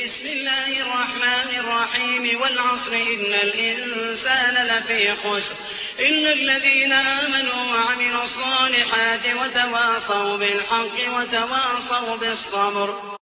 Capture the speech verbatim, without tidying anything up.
بسم الله الرحمن الرحيم والعصر إن الإنسان لفي خسر إلا الذين آمنوا وعملوا الصالحات وتواصوا بالحق وتواصوا بالصبر.